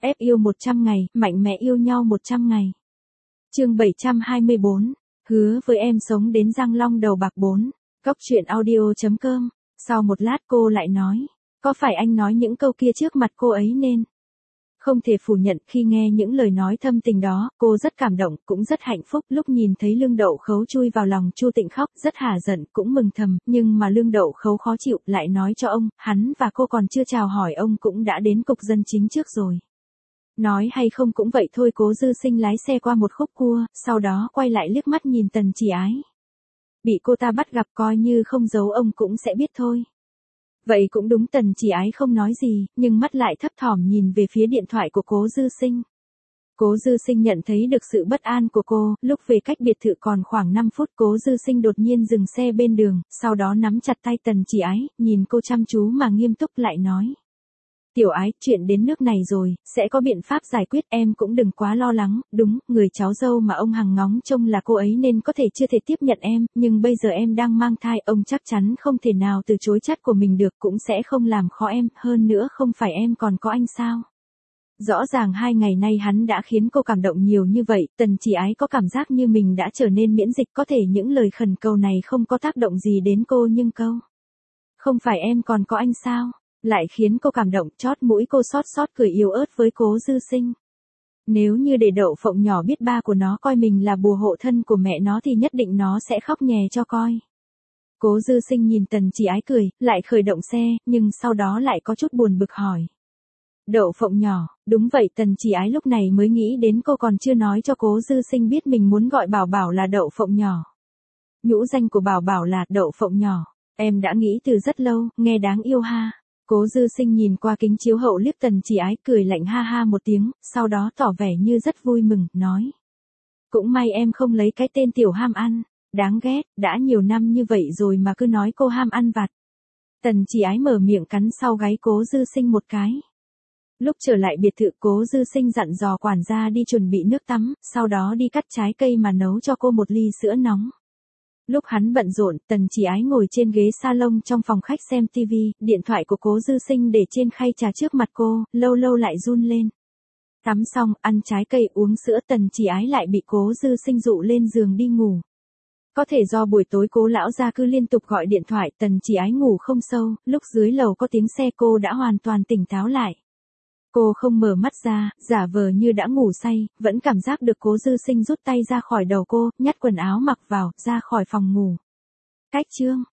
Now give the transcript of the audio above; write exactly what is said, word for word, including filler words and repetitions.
ép yêu một trăm ngày, mạnh mẽ yêu nhau một trăm ngày. Chương bảy trăm hai mươi bốn, hứa với em sống đến răng long đầu bạc bốn. Cóc truyện audio chấm com. Sau một lát cô lại nói, có phải anh nói những câu kia trước mặt cô ấy nên? Không thể phủ nhận khi nghe những lời nói thâm tình đó, cô rất cảm động, cũng rất hạnh phúc. Lúc nhìn thấy Lương Đậu Khấu chui vào lòng Chu Tịnh khóc, rất hả giận, cũng mừng thầm, nhưng mà Lương Đậu Khấu khó chịu, lại nói cho ông, hắn và cô còn chưa chào hỏi ông cũng đã đến cục dân chính trước rồi. Nói hay không cũng vậy thôi. Cố Dư Sinh lái xe qua một khúc cua, sau đó quay lại liếc mắt nhìn Tần Chỉ Ái. Bị cô ta bắt gặp coi như không giấu ông cũng sẽ biết thôi. Vậy cũng đúng. Tần Chỉ Ái không nói gì, nhưng mắt lại thấp thỏm nhìn về phía điện thoại của Cố Dư Sinh. Cố Dư Sinh nhận thấy được sự bất an của cô, lúc về cách biệt thự còn khoảng năm phút Cố Dư Sinh đột nhiên dừng xe bên đường, sau đó nắm chặt tay Tần Chỉ Ái, nhìn cô chăm chú mà nghiêm túc lại nói. Tiểu Ái, chuyện đến nước này rồi, sẽ có biện pháp giải quyết, em cũng đừng quá lo lắng. Đúng, người cháu dâu mà ông hằng ngóng trông là cô ấy nên có thể chưa thể tiếp nhận em, nhưng bây giờ em đang mang thai, ông chắc chắn không thể nào từ chối chắt của mình được, cũng sẽ không làm khó em, hơn nữa không phải em còn có anh sao? Rõ ràng hai ngày nay hắn đã khiến cô cảm động nhiều như vậy. Tần Chỉ Ái có cảm giác như mình đã trở nên miễn dịch, có thể những lời khẩn cầu này không có tác động gì đến cô, nhưng câu không phải em còn có anh sao lại khiến cô cảm động. Chót mũi cô xót xót cười yếu ớt với Cố Dư Sinh. Nếu như để Đậu Phộng nhỏ biết ba của nó coi mình là bùa hộ thân của mẹ nó thì nhất định nó sẽ khóc nhè cho coi. Cố Dư Sinh nhìn Tần Chỉ Ái cười, lại khởi động xe, nhưng sau đó lại có chút buồn bực hỏi. Đậu Phộng nhỏ, đúng vậy. Tần Chỉ Ái lúc này mới nghĩ đến cô còn chưa nói cho Cố Dư Sinh biết mình muốn gọi Bảo Bảo là Đậu Phộng nhỏ. Nhũ danh của Bảo Bảo là Đậu Phộng nhỏ. Em đã nghĩ từ rất lâu, nghe đáng yêu ha. Cố Dư Sinh nhìn qua kính chiếu hậu liếc Tần Chỉ Ái, cười lạnh ha ha một tiếng, sau đó tỏ vẻ như rất vui mừng, nói. Cũng may em không lấy cái tên tiểu ham ăn, đáng ghét, đã nhiều năm như vậy rồi mà cứ nói cô ham ăn vặt. Tần Chỉ Ái mở miệng cắn sau gáy Cố Dư Sinh một cái. Lúc trở lại biệt thự Cố Dư Sinh dặn dò quản gia đi chuẩn bị nước tắm, sau đó đi cắt trái cây mà nấu cho cô một ly sữa nóng. Lúc hắn bận rộn, Tần Chỉ Ái ngồi trên ghế salon trong phòng khách xem tivi, điện thoại của Cố Dư Sinh để trên khay trà trước mặt cô, lâu lâu lại run lên. Tắm xong, ăn trái cây uống sữa, Tần Chỉ Ái lại bị Cố Dư Sinh dụ lên giường đi ngủ. Có thể do buổi tối Cố lão gia cứ liên tục gọi điện thoại, Tần Chỉ Ái ngủ không sâu, lúc dưới lầu có tiếng xe cô đã hoàn toàn tỉnh táo lại. Cô không mở mắt ra, giả vờ như đã ngủ say, vẫn cảm giác được Cố Dư Sinh rút tay ra khỏi đầu cô, nhét quần áo mặc vào, ra khỏi phòng ngủ. Cách chương